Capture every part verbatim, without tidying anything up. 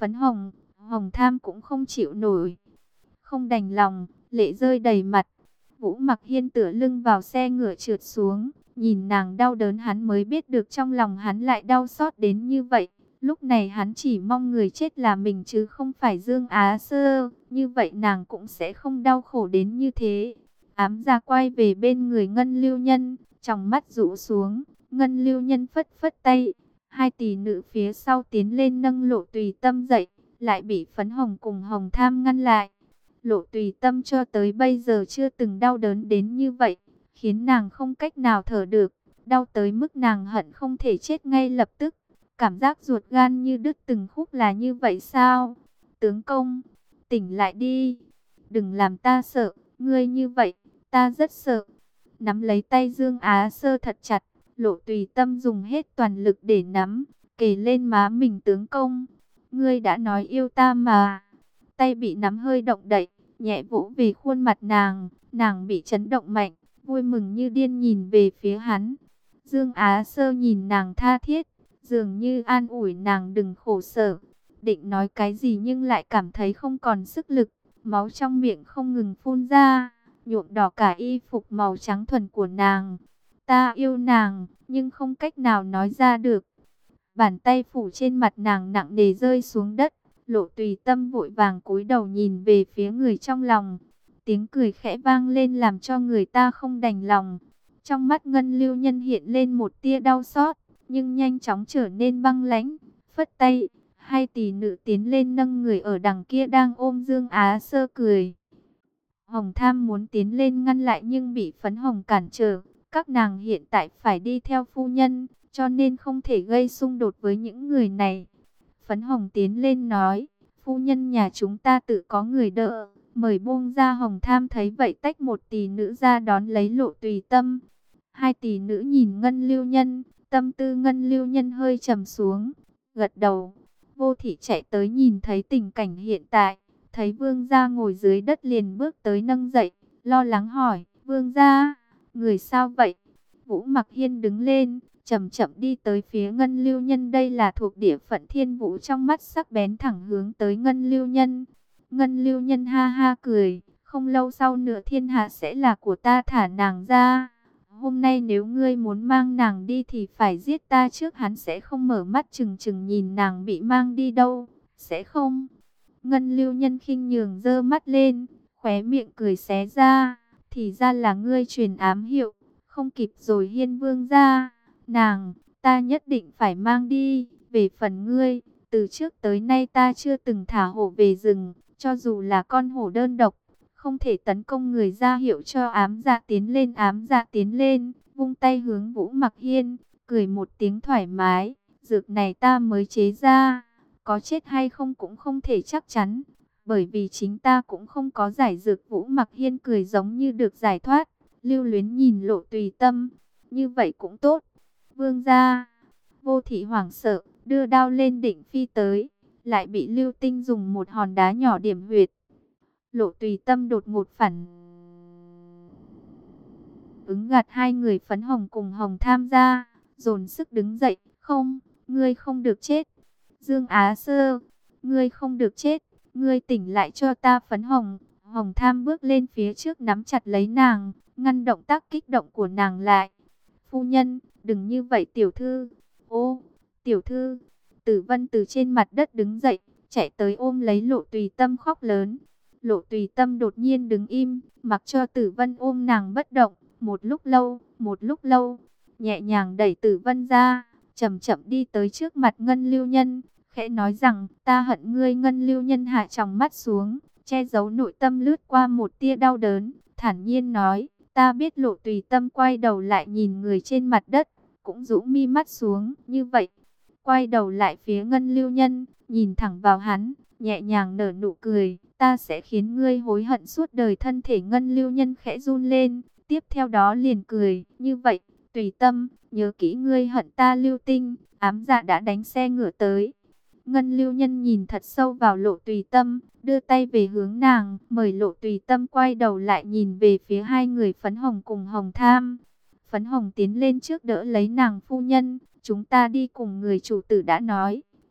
Phấn Hồng, Hồng Tham cũng không chịu nổi, không đành lòng, lệ rơi đầy mặt. Vũ Mặc Hiên tựa lưng vào xe ngựa trượt xuống, nhìn nàng đau đớn hắn mới biết được trong lòng hắn lại đau xót đến như vậy. Lúc này hắn chỉ mong người chết là mình chứ không phải Dương Á Sơ, như vậy nàng cũng sẽ không đau khổ đến như thế. Ám Gia quay về bên người Ngân Lưu Nhân, trong mắt rũ xuống, Ngân Lưu Nhân phất phất tay, hai tỷ nữ phía sau tiến lên nâng Lộ Tùy Tâm dậy, lại bị Phấn Hồng cùng Hồng Tham ngăn lại. Lộ Tùy Tâm cho tới bây giờ chưa từng đau đớn đến như vậy, khiến nàng không cách nào thở được, đau tới mức nàng hận không thể chết ngay lập tức. Cảm giác ruột gan như đứt từng khúc là như vậy sao? Tướng công, tỉnh lại đi, đừng làm ta sợ, ngươi như vậy, ta rất sợ. Nắm lấy tay Dương Á Sơ thật chặt, Lộ Tùy Tâm dùng hết toàn lực để nắm, kề lên má mình. Tướng công, ngươi đã nói yêu ta mà. Tay bị nắm hơi động đậy, nhẹ vỗ về khuôn mặt nàng, nàng bị chấn động mạnh, vui mừng như điên nhìn về phía hắn. Dương Á Sơ nhìn nàng tha thiết, dường như an ủi nàng đừng khổ sở. Định nói cái gì nhưng lại cảm thấy không còn sức lực, máu trong miệng không ngừng phun ra, nhuộm đỏ cả y phục màu trắng thuần của nàng. Ta yêu nàng, nhưng không cách nào nói ra được. Bàn tay phủ trên mặt nàng nặng nề rơi xuống đất. Lộ Tùy Tâm vội vàng cúi đầu nhìn về phía người trong lòng. Tiếng cười khẽ vang lên làm cho người ta không đành lòng. Trong mắt Ngân Lưu Nhân hiện lên một tia đau xót, nhưng nhanh chóng trở nên băng lãnh. Phất tay, hai tỷ nữ tiến lên nâng người ở đằng kia đang ôm Dương Á Sơ cười. Hồng Tham muốn tiến lên ngăn lại nhưng bị Phấn Hồng cản trở. Các nàng hiện tại phải đi theo phu nhân, cho nên không thể gây xung đột với những người này. Phấn Hồng tiến lên nói, phu nhân nhà chúng ta tự có người đỡ, mời buông ra. Hồng Tham thấy vậy tách một tỷ nữ ra đón lấy Lộ Tùy Tâm. Hai tỷ nữ nhìn Ngân Lưu Nhân, tâm tư Ngân Lưu Nhân hơi trầm xuống, gật đầu. Vô Thị chạy tới nhìn thấy tình cảnh hiện tại, thấy vương gia ngồi dưới đất liền bước tới nâng dậy, lo lắng hỏi, vương gia, người sao vậy? Vũ Mặc Hiên đứng lên, chậm chậm đi tới phía Ngân Lưu Nhân, đây là thuộc địa phận Thiên Vũ, trong mắt sắc bén thẳng hướng tới Ngân Lưu Nhân. Ngân Lưu Nhân ha ha cười, không lâu sau nữa thiên hạ sẽ là của ta, thả nàng ra. Hôm nay nếu ngươi muốn mang nàng đi thì phải giết ta trước. Hắn sẽ không mở mắt chừng chừng nhìn nàng bị mang đi đâu, sẽ không. Ngân Lưu Nhân khinh nhường giơ mắt lên, khóe miệng cười xé ra, thì ra là ngươi truyền ám hiệu, không kịp rồi Hiên vương gia. Nàng, ta nhất định phải mang đi. Về phần ngươi, từ trước tới nay ta chưa từng thả hổ về rừng, cho dù là con hổ đơn độc, không thể tấn công người. Ra hiệu cho Ám Dạ tiến lên. Ám Dạ tiến lên, vung tay hướng Vũ Mặc Hiên, cười một tiếng thoải mái. Dược này ta mới chế ra, có chết hay không cũng không thể chắc chắn, bởi vì chính ta cũng không có giải dược. Vũ Mặc Hiên cười giống như được giải thoát, lưu luyến nhìn Lộ Tùy Tâm, như vậy cũng tốt. Vương gia, Vô Thị hoảng sợ, đưa đao lên định phi tới, lại bị Lưu Tinh dùng một hòn đá nhỏ điểm huyệt. Lộ Tùy Tâm đột ngột phản ứng gạt hai người Phấn Hồng cùng Hồng Tham gia, dồn sức đứng dậy. Không, ngươi không được chết. Dương Á Sơ, ngươi không được chết, ngươi tỉnh lại cho ta. Phấn Hồng, Hồng Tham bước lên phía trước nắm chặt lấy nàng, ngăn động tác kích động của nàng lại. Phu nhân, đừng như vậy. Tiểu thư, ô, tiểu thư. Tử Vân từ trên mặt đất đứng dậy, chạy tới ôm lấy Lộ Tùy Tâm khóc lớn. Lộ Tùy Tâm đột nhiên đứng im, mặc cho Tử Vân ôm nàng bất động. Một lúc lâu, một lúc lâu, nhẹ nhàng đẩy Tử Vân ra, chậm chậm đi tới trước mặt Ngân Lưu Nhân, khẽ nói rằng, ta hận ngươi. Ngân Lưu Nhân hạ tròng mắt xuống, che giấu nội tâm lướt qua một tia đau đớn, thản nhiên nói, ta biết. Lộ Tùy Tâm quay đầu lại nhìn người trên mặt đất, cũng rũ mi mắt xuống, như vậy. Quay đầu lại phía Ngân Lưu Nhân, nhìn thẳng vào hắn, nhẹ nhàng nở nụ cười, ta sẽ khiến ngươi hối hận suốt đời. Thân thể Ngân Lưu Nhân khẽ run lên, tiếp theo đó liền cười, như vậy, Tùy Tâm, nhớ kỹ ngươi hận ta. Lưu Tinh, Ám Dạ đã đánh xe ngựa tới. Ngân Lưu Nhân nhìn thật sâu vào Lộ Tùy Tâm, đưa tay về hướng nàng, mời Lộ Tùy Tâm quay đầu lại nhìn về phía hai người Phấn Hồng cùng Hồng Tham. Phấn Hồng tiến lên trước đỡ lấy nàng. Phu nhân, chúng ta đi cùng, người chủ tử đã nói,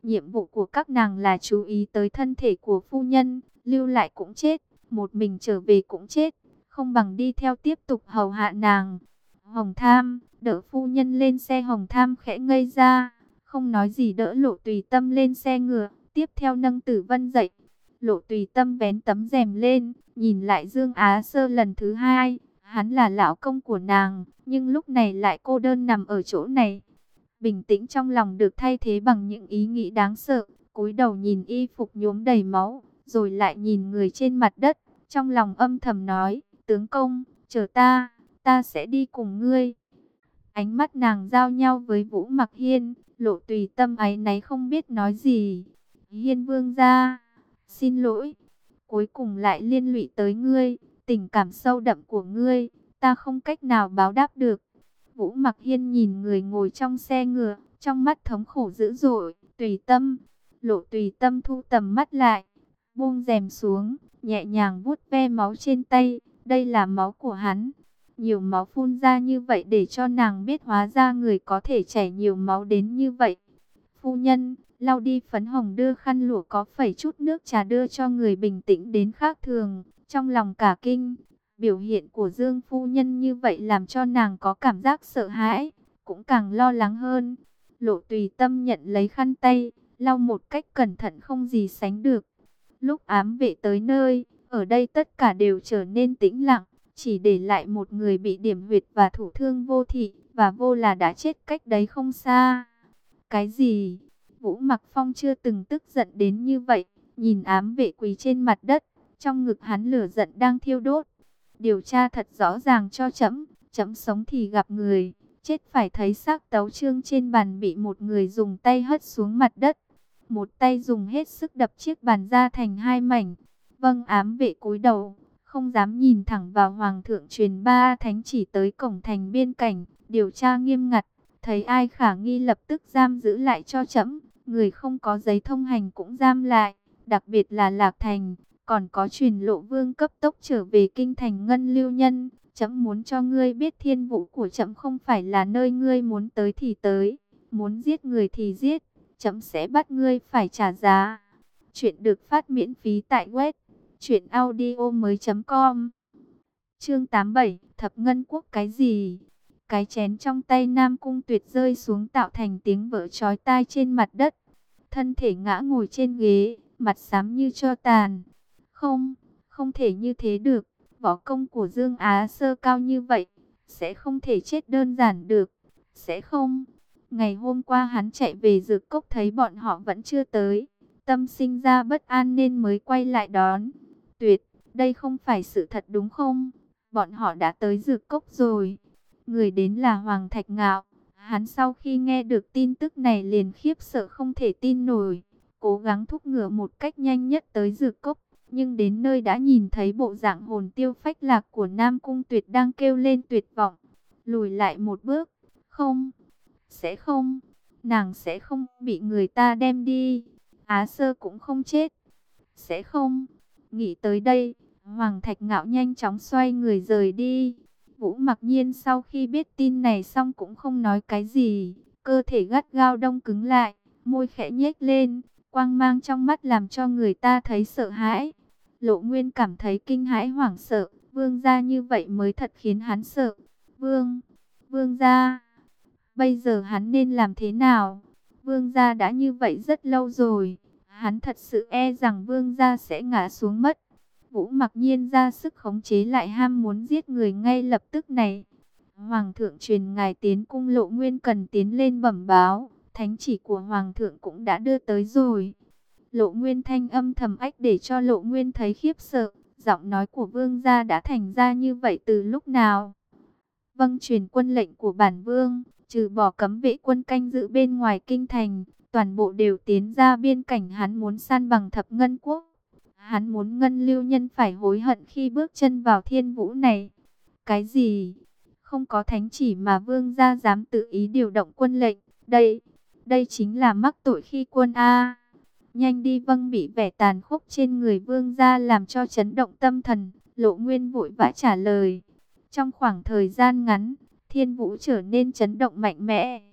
Nhiệm vụ của các nàng là chú ý tới thân thể của phu nhân, lưu lại cũng chết, một mình trở về cũng chết, không bằng đi theo tiếp tục hầu hạ nàng. Hồng Tham, đỡ phu nhân lên xe. Hồng Tham khẽ ngây ra, không nói gì, đỡ Lộ Tùy Tâm lên xe ngựa, tiếp theo nâng Tử Vân dậy. Lộ Tùy Tâm vén tấm rèm lên, nhìn lại Dương Á Sơ lần thứ hai. Hắn là lão công của nàng, nhưng lúc này lại cô đơn nằm ở chỗ này. Bình tĩnh trong lòng được thay thế bằng những ý nghĩ đáng sợ. Cúi đầu nhìn y phục nhuốm đầy máu, rồi lại nhìn người trên mặt đất. Trong lòng âm thầm nói, tướng công, chờ ta, ta sẽ đi cùng ngươi. Ánh mắt nàng giao nhau với Vũ Mặc Hiên. Lộ Tùy Tâm áy náy không biết nói gì. Hiên vương gia, xin lỗi, cuối cùng lại liên lụy tới ngươi. Tình cảm sâu đậm của ngươi, ta không cách nào báo đáp được. Vũ Mặc Hiên nhìn người ngồi trong xe ngựa, trong mắt thống khổ dữ dội. Tùy Tâm. Lộ Tùy Tâm thu tầm mắt lại, buông rèm xuống, nhẹ nhàng vuốt ve máu trên tay. Đây là máu của hắn. Nhiều máu phun ra như vậy để cho nàng biết hóa ra người có thể chảy nhiều máu đến như vậy. Phu nhân, lau đi phấn hồng, đưa khăn lụa có phẩy chút nước trà đưa cho người, bình tĩnh đến khác thường. Trong lòng cả kinh, biểu hiện của Dương phu nhân như vậy làm cho nàng có cảm giác sợ hãi, cũng càng lo lắng hơn. Lộ Tùy Tâm nhận lấy khăn tay, lau một cách cẩn thận không gì sánh được. Lúc ám vệ tới nơi, ở đây tất cả đều trở nên tĩnh lặng, chỉ để lại một người bị điểm huyệt và thủ thương. Vô Thị và Vô là đã chết cách đấy không xa. Cái gì? Vũ Mặc Phong chưa từng tức giận đến như vậy, nhìn ám vệ quỳ trên mặt đất, trong ngực hắn lửa giận đang thiêu đốt. Điều tra thật rõ ràng cho trẫm, trẫm sống thì gặp người, chết phải thấy xác. Tấu chương trên bàn bị một người dùng tay hất xuống mặt đất, một tay dùng hết sức đập chiếc bàn ra thành hai mảnh. Vâng. Ám vệ cúi đầu, không dám nhìn thẳng vào Hoàng thượng. Truyền ba thánh chỉ tới cổng thành biên cảnh, điều tra nghiêm ngặt, thấy ai khả nghi lập tức giam giữ lại cho trẫm, người không có giấy thông hành cũng giam lại, đặc biệt là Lạc Thành. Còn có truyền Lộ Vương cấp tốc trở về kinh thành. Ngân Lưu Nhân, trẫm muốn cho ngươi biết thiên vũ của trẫm không phải là nơi ngươi muốn tới thì tới, muốn giết người thì giết, trẫm sẽ bắt ngươi phải trả giá. Chuyện được phát miễn phí tại web truyện audio mới chấm com. Chương tám mươi bảy, Thập Ngân Quốc. Cái gì? Cái chén trong tay Nam Cung Tuyệt rơi xuống tạo thành tiếng vỡ chói tai trên mặt đất. Thân thể ngã ngồi trên ghế, mặt xám như tro tàn. Không, không thể như thế được. Võ công của Dương Á Sơ cao như vậy, sẽ không thể chết đơn giản được. Sẽ không. Ngày hôm qua hắn chạy về Dược Cốc thấy bọn họ vẫn chưa tới, tâm sinh ra bất an nên mới quay lại đón. Tuyệt, đây không phải sự thật đúng không? Bọn họ đã tới Dược Cốc rồi. Người đến là Hoàng Thạch Ngạo. Hắn sau khi nghe được tin tức này liền khiếp sợ không thể tin nổi, cố gắng thúc ngựa một cách nhanh nhất tới Dược Cốc. Nhưng đến nơi đã nhìn thấy bộ dạng hồn tiêu phách lạc của Nam Cung Tuyệt đang kêu lên tuyệt vọng. Lùi lại một bước. Không, sẽ không, nàng sẽ không bị người ta đem đi. Á Sơ cũng không chết. Sẽ không. Nghĩ tới đây, Hoàng Thạch Ngạo nhanh chóng xoay người rời đi. Vũ Mặc Nhiên sau khi biết tin này xong cũng không nói cái gì, cơ thể gắt gao đông cứng lại, môi khẽ nhếch lên, quang mang trong mắt làm cho người ta thấy sợ hãi. Lộ Nguyên cảm thấy kinh hãi hoảng sợ, vương gia như vậy mới thật khiến hắn sợ. Vương, vương gia, bây giờ hắn nên làm thế nào? Vương gia đã như vậy rất lâu rồi, hắn thật sự e rằng vương gia sẽ ngã xuống mất. Vũ Mặc Nhiên ra sức khống chế lại ham muốn giết người ngay lập tức này. Hoàng thượng truyền ngài tiến cung. Lộ Nguyên cần tiến lên bẩm báo, thánh chỉ của Hoàng thượng cũng đã đưa tới rồi. Lộ Nguyên thanh âm thầm ách để cho Lộ Nguyên thấy khiếp sợ. Giọng nói của vương gia đã thành ra như vậy từ lúc nào? Vâng, truyền quân lệnh của bản vương, trừ bỏ cấm vệ quân canh giữ bên ngoài kinh thành, toàn bộ đều tiến ra biên cảnh. Hắn muốn san bằng Thập Ngân Quốc. Hắn muốn Ngân Lưu Nhân phải hối hận khi bước chân vào thiên vũ này. Cái gì? Không có thánh chỉ mà vương gia dám tự ý điều động quân lệnh. Đây, đây chính là mắc tội khi quân a. Nhanh đi. Vâng. Bị vẻ tàn khốc trên người vương gia làm cho chấn động tâm thần, Lộ Nguyên vội vã trả lời. Trong khoảng thời gian ngắn, thiên vũ trở nên chấn động mạnh mẽ.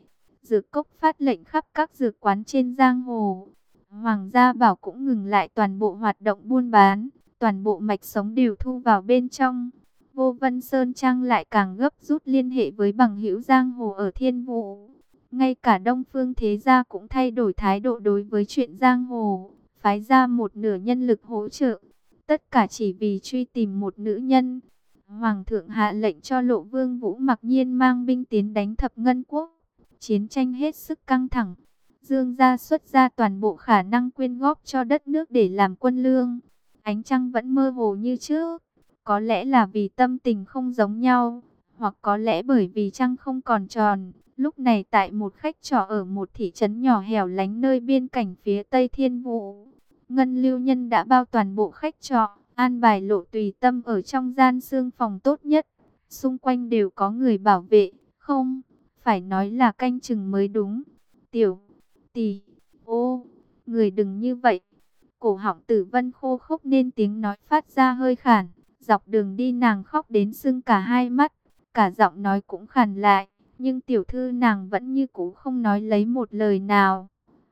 Dược cốc phát lệnh khắp các dược quán trên giang hồ. Hoàng gia bảo cũng ngừng lại toàn bộ hoạt động buôn bán, toàn bộ mạch sống đều thu vào bên trong. Vô Vân Sơn Trang lại càng gấp rút liên hệ với bằng hữu giang hồ ở Thiên Vũ. Ngay cả Đông Phương Thế Gia cũng thay đổi thái độ đối với chuyện giang hồ, phái ra một nửa nhân lực hỗ trợ. Tất cả chỉ vì truy tìm một nữ nhân. Hoàng thượng hạ lệnh cho Lộ Vương Vũ Mặc Nhiên mang binh tiến đánh Thập Ngân Quốc. Chiến tranh hết sức căng thẳng. Dương gia xuất ra toàn bộ khả năng quyên góp cho đất nước để làm quân lương. Ánh trăng vẫn mơ hồ như trước. Có lẽ là vì tâm tình không giống nhau, hoặc có lẽ bởi vì trăng không còn tròn. Lúc này tại một khách trọ ở một thị trấn nhỏ hẻo lánh nơi biên cảnh phía Tây Thiên Vũ, Ngân Lưu Nhân đã bao toàn bộ khách trọ, an bài Lộ Tùy Tâm ở trong gian xương phòng tốt nhất. Xung quanh đều có người bảo vệ, không, phải nói là canh chừng mới đúng. Tiểu tỷ, ô, người đừng như vậy. Cổ họng Tử Vân khô khốc nên tiếng nói phát ra hơi khản. Dọc đường đi nàng khóc đến sưng cả hai mắt, cả giọng nói cũng khàn lại. Nhưng tiểu thư nàng vẫn như cũ không nói lấy một lời nào.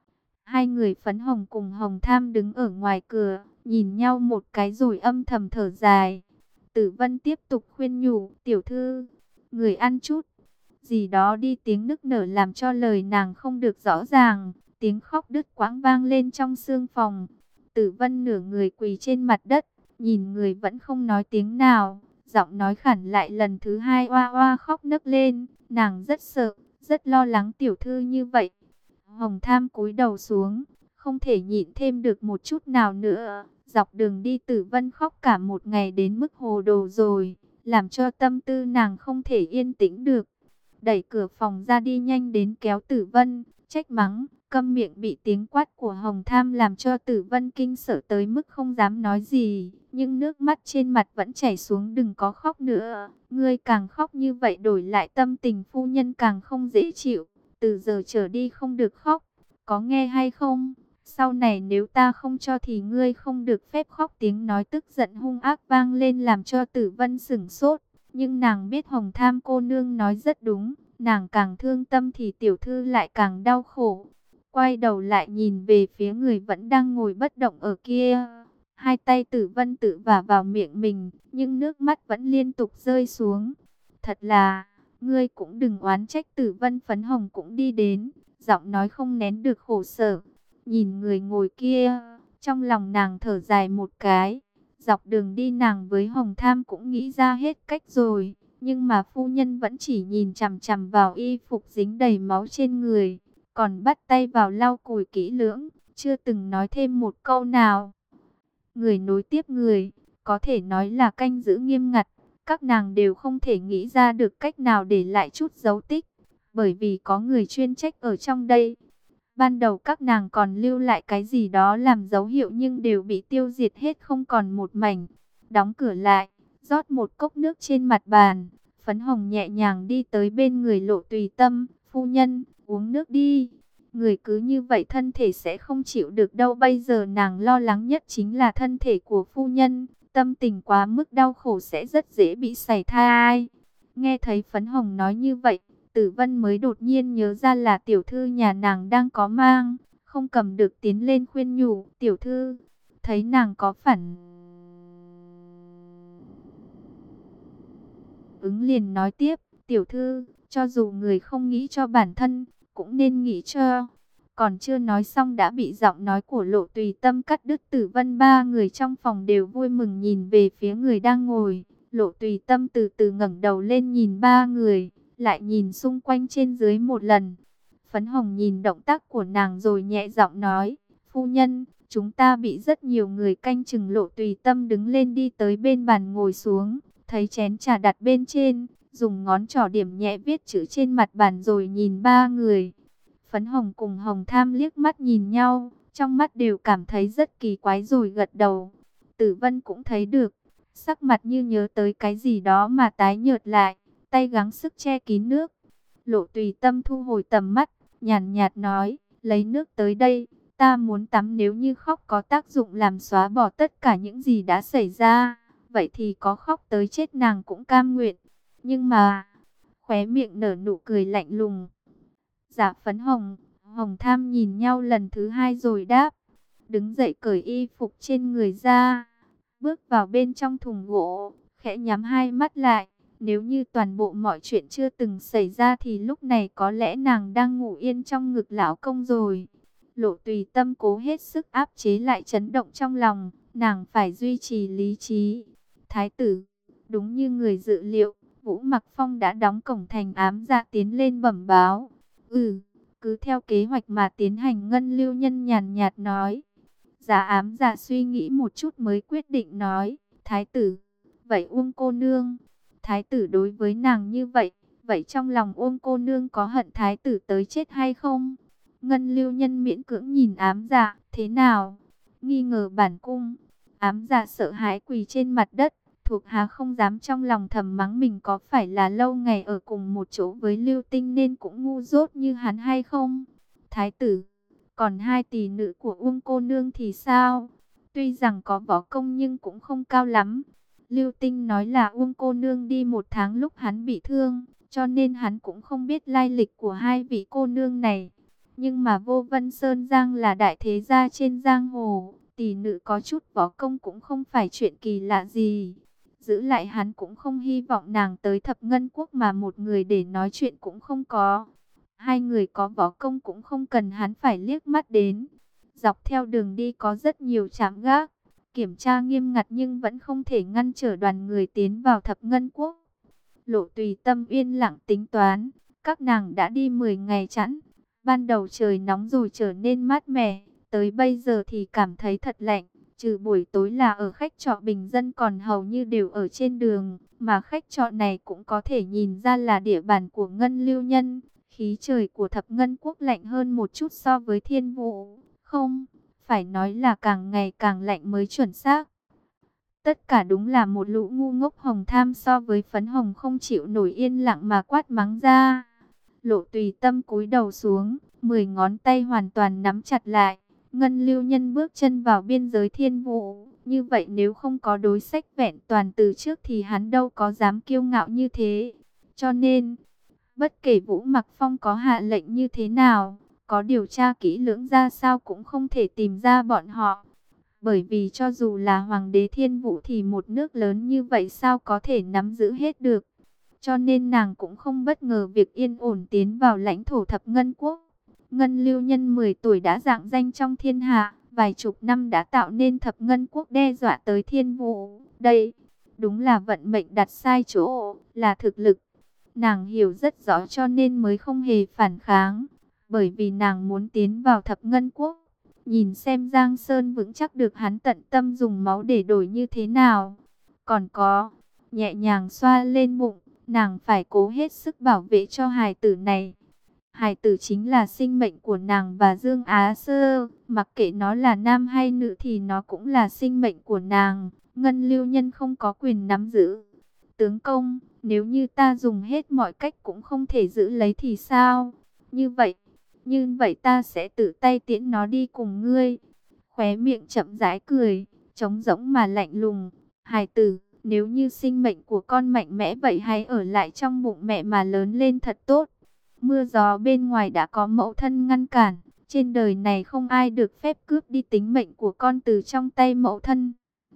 Hai người Phấn Hồng cùng Hồng Tham đứng ở ngoài cửa, nhìn nhau một cái rồi âm thầm thở dài. Tử Vân tiếp tục khuyên nhủ, tiểu thư, người ăn chút gì đó đi, tiếng nức nở làm cho lời nàng không được rõ ràng. Tiếng khóc đứt quãng vang lên trong sương phòng. Tử Vân nửa người quỳ trên mặt đất, nhìn người vẫn không nói tiếng nào. Giọng nói khản lại lần thứ hai, oa oa khóc nấc lên. Nàng rất sợ, rất lo lắng tiểu thư như vậy. Hồng Tham cúi đầu xuống, không thể nhịn thêm được một chút nào nữa. Dọc đường đi Tử Vân khóc cả một ngày đến mức hồ đồ rồi, làm cho tâm tư nàng không thể yên tĩnh được. Đẩy cửa phòng ra đi nhanh đến kéo Tử Vân, trách mắng, câm miệng, bị tiếng quát của Hồng Tham làm cho Tử Vân kinh sợ tới mức không dám nói gì. Nhưng nước mắt trên mặt vẫn chảy xuống, đừng có khóc nữa. Ngươi càng khóc như vậy đổi lại tâm tình phu nhân càng không dễ chịu. Từ giờ trở đi không được khóc, có nghe hay không? Sau này nếu ta không cho thì ngươi không được phép khóc. Tiếng nói tức giận hung ác vang lên làm cho Tử Vân sửng sốt. Nhưng nàng biết Hồng Tham cô nương nói rất đúng. Nàng càng thương tâm thì tiểu thư lại càng đau khổ. Quay đầu lại nhìn về phía người vẫn đang ngồi bất động ở kia. Hai tay Tử Vân tự vả vào miệng mình, nhưng nước mắt vẫn liên tục rơi xuống. Thật là, ngươi cũng đừng oán trách. Tử Vân. Phấn Hồng cũng đi đến, giọng nói không nén được khổ sở. Nhìn người ngồi kia, trong lòng nàng thở dài một cái. Dọc đường đi nàng với Hồng Tham cũng nghĩ ra hết cách rồi. Nhưng mà phu nhân vẫn chỉ nhìn chằm chằm vào y phục dính đầy máu trên người. Còn bắt tay vào lau chùi kỹ lưỡng, chưa từng nói thêm một câu nào. Người nối tiếp người, có thể nói là canh giữ nghiêm ngặt. Các nàng đều không thể nghĩ ra được cách nào để lại chút dấu tích. Bởi vì có người chuyên trách ở trong đây. Ban đầu các nàng còn lưu lại cái gì đó làm dấu hiệu nhưng đều bị tiêu diệt hết không còn một mảnh. Đóng cửa lại, rót một cốc nước trên mặt bàn. Phấn Hồng nhẹ nhàng đi tới bên người Lộ Tùy Tâm. Phu nhân, uống nước đi. Người cứ như vậy thân thể sẽ không chịu được đâu. Bây giờ nàng lo lắng nhất chính là thân thể của phu nhân. Tâm tình quá mức đau khổ sẽ rất dễ bị sảy thai. Nghe thấy Phấn Hồng nói như vậy, Tử Vân mới đột nhiên nhớ ra là tiểu thư nhà nàng đang có mang. Không cầm được tiến lên khuyên nhủ, tiểu thư. Thấy nàng có phản ứng liền nói tiếp, tiểu thư, cho dù người không nghĩ cho bản thân, cũng nên nghĩ cho. Còn chưa nói xong đã bị giọng nói của Lộ Tùy Tâm cắt đứt. Tử Vân. Ba người trong phòng đều vui mừng nhìn về phía người đang ngồi. Lộ Tùy Tâm từ từ ngẩng đầu lên nhìn ba người, lại nhìn xung quanh trên dưới một lần. Phấn Hồng nhìn động tác của nàng rồi nhẹ giọng nói, phu nhân, chúng ta bị rất nhiều người canh chừng. Lộ Tùy Tâm đứng lên đi tới bên bàn ngồi xuống, thấy chén trà đặt bên trên, dùng ngón trỏ điểm nhẹ viết chữ trên mặt bàn rồi nhìn ba người. Phấn Hồng cùng Hồng Tham liếc mắt nhìn nhau, trong mắt đều cảm thấy rất kỳ quái rồi gật đầu. Tử Vân cũng thấy được, sắc mặt như nhớ tới cái gì đó mà tái nhợt lại, tay gắng sức che kín nước. Lộ Tùy Tâm thu hồi tầm mắt, nhàn nhạt nói, lấy nước tới đây, ta muốn tắm. Nếu như khóc có tác dụng làm xóa bỏ tất cả những gì đã xảy ra, vậy thì có khóc tới chết nàng cũng cam nguyện. Nhưng mà, khóe miệng nở nụ cười lạnh lùng. Dạ Phấn Hồng, Hồng Tham nhìn nhau lần thứ hai rồi đáp. Đứng dậy cởi y phục trên người ra, bước vào bên trong thùng gỗ, khẽ nhắm hai mắt lại. Nếu như toàn bộ mọi chuyện chưa từng xảy ra thì lúc này có lẽ nàng đang ngủ yên trong ngực lão công rồi. Lộ Tùy Tâm cố hết sức áp chế lại chấn động trong lòng, nàng phải duy trì lý trí. Thái tử, đúng như người dự liệu, Vũ Mặc Phong đã đóng cổng thành. Ám Dạ tiến lên bẩm báo. Ừ, cứ theo kế hoạch mà tiến hành. Ngân Lưu Nhân nhàn nhạt nói. Dạ Ám Dạ suy nghĩ một chút mới quyết định nói. Thái tử, vậy Uông cô nương, thái tử đối với nàng như vậy, vậy trong lòng Uông cô nương có hận thái tử tới chết hay không? Ngân Lưu Nhân miễn cưỡng nhìn Ám Dạ. Thế nào? Nghi ngờ bản cung. Ám Dạ sợ hãi quỳ trên mặt đất. Thuộc hạ không dám trong lòng thầm mắng mình có phải là lâu ngày ở cùng một chỗ với Lưu Tinh nên cũng ngu dốt như hắn hay không? Thái tử, còn hai tỷ nữ của Uông cô nương thì sao? Tuy rằng có võ công nhưng cũng không cao lắm. Lưu Tinh nói là Uông cô nương đi một tháng lúc hắn bị thương, cho nên hắn cũng không biết lai lịch của hai vị cô nương này. Nhưng mà Vô Vân Sơn Giang là đại thế gia trên giang hồ, tỷ nữ có chút võ công cũng không phải chuyện kỳ lạ gì. Giữ lại hắn cũng không hy vọng nàng tới Thập Ngân Quốc mà một người để nói chuyện cũng không có. Hai người có võ công cũng không cần hắn phải liếc mắt đến. Dọc theo đường đi có rất nhiều trạm gác, kiểm tra nghiêm ngặt nhưng vẫn không thể ngăn trở đoàn người tiến vào Thập Ngân Quốc. Lộ Tùy Tâm yên lặng tính toán, các nàng đã đi mười ngày chẵn. Ban đầu trời nóng rồi trở nên mát mẻ, tới bây giờ thì cảm thấy thật lạnh. Trừ buổi tối là ở khách trọ bình dân còn hầu như đều ở trên đường, mà khách trọ này cũng có thể nhìn ra là địa bàn của Ngân Lưu Nhân. Khí trời của Thập Ngân Quốc lạnh hơn một chút so với Thiên Vũ, không, phải nói là càng ngày càng lạnh mới chuẩn xác. Tất cả đúng là một lũ ngu ngốc. Hồng Tham so với Phấn Hồng không chịu nổi yên lặng mà quát mắng ra. Lộ Tùy Tâm cúi đầu xuống, mười ngón tay hoàn toàn nắm chặt lại. Ngân Lưu Nhân bước chân vào biên giới Thiên Vũ, như vậy nếu không có đối sách vẹn toàn từ trước thì hắn đâu có dám kiêu ngạo như thế. Cho nên, bất kể Vũ Mặc Phong có hạ lệnh như thế nào, có điều tra kỹ lưỡng ra sao cũng không thể tìm ra bọn họ. Bởi vì cho dù là Hoàng đế Thiên Vũ thì một nước lớn như vậy sao có thể nắm giữ hết được. Cho nên nàng cũng không bất ngờ việc yên ổn tiến vào lãnh thổ Thập Ngân Quốc. Ngân Lưu Nhân mười tuổi đã rạng danh trong thiên hạ, vài chục năm đã tạo nên Thập Ngân Quốc đe dọa tới Thiên Vũ. Đây, đúng là vận mệnh đặt sai chỗ, là thực lực. Nàng hiểu rất rõ cho nên mới không hề phản kháng, bởi vì nàng muốn tiến vào Thập Ngân Quốc, nhìn xem Giang Sơn vững chắc được hắn tận tâm dùng máu để đổi như thế nào. Còn có, nhẹ nhàng xoa lên bụng, nàng phải cố hết sức bảo vệ cho hài tử này. Hài tử chính là sinh mệnh của nàng và Dương Á Sơ, mặc kệ nó là nam hay nữ thì nó cũng là sinh mệnh của nàng. Ngân Lưu Nhân không có quyền nắm giữ. Tướng công, nếu như ta dùng hết mọi cách cũng không thể giữ lấy thì sao? Như vậy, như vậy ta sẽ tự tay tiễn nó đi cùng ngươi. Khóe miệng chậm rãi cười, trống rỗng mà lạnh lùng. Hài tử, nếu như sinh mệnh của con mạnh mẽ vậy hãy ở lại trong bụng mẹ mà lớn lên thật tốt. Mưa gió bên ngoài đã có mẫu thân ngăn cản, trên đời này không ai được phép cướp đi tính mệnh của con từ trong tay mẫu thân.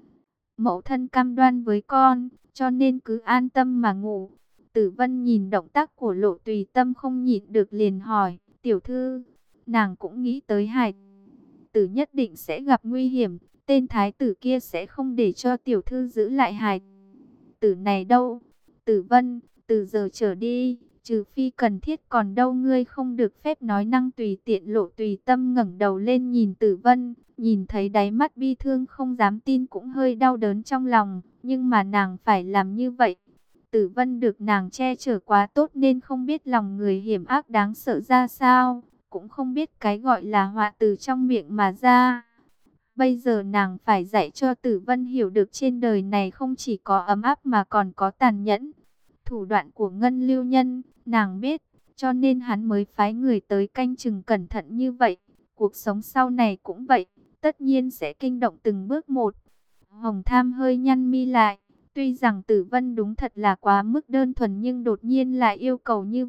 Mẫu thân cam đoan với con, cho nên cứ an tâm mà ngủ. Tử Vân nhìn động tác của Lộ Tùy Tâm không nhịn được liền hỏi, tiểu thư, nàng cũng nghĩ tới hài tử nhất định sẽ gặp nguy hiểm, tên thái tử kia sẽ không để cho tiểu thư giữ lại hài tử này đâu. Tử Vân, từ giờ trở đi, trừ phi cần thiết còn đâu ngươi không được phép nói năng tùy tiện. Lộ Tùy Tâm ngẩng đầu lên nhìn Tử Vân, nhìn thấy đáy mắt bi thương không dám tin cũng hơi đau đớn trong lòng, nhưng mà nàng phải làm như vậy. Tử Vân được nàng che chở quá tốt nên không biết lòng người hiểm ác đáng sợ ra sao, cũng không biết cái gọi là họa từ trong miệng mà ra. Bây giờ nàng phải dạy cho Tử Vân hiểu được trên đời này không chỉ có ấm áp mà còn có tàn nhẫn. Thủ đoạn của Ngân Lưu Nhân, nàng biết, cho nên hắn mới phái người tới canh chừng cẩn thận như vậy. Cuộc sống sau này cũng vậy, tất nhiên sẽ kinh động từng bước một. Hồng Tham hơi nhăn mi lại, tuy rằng Tử Vân đúng thật là quá mức đơn thuần nhưng đột nhiên lại yêu cầu như vậy,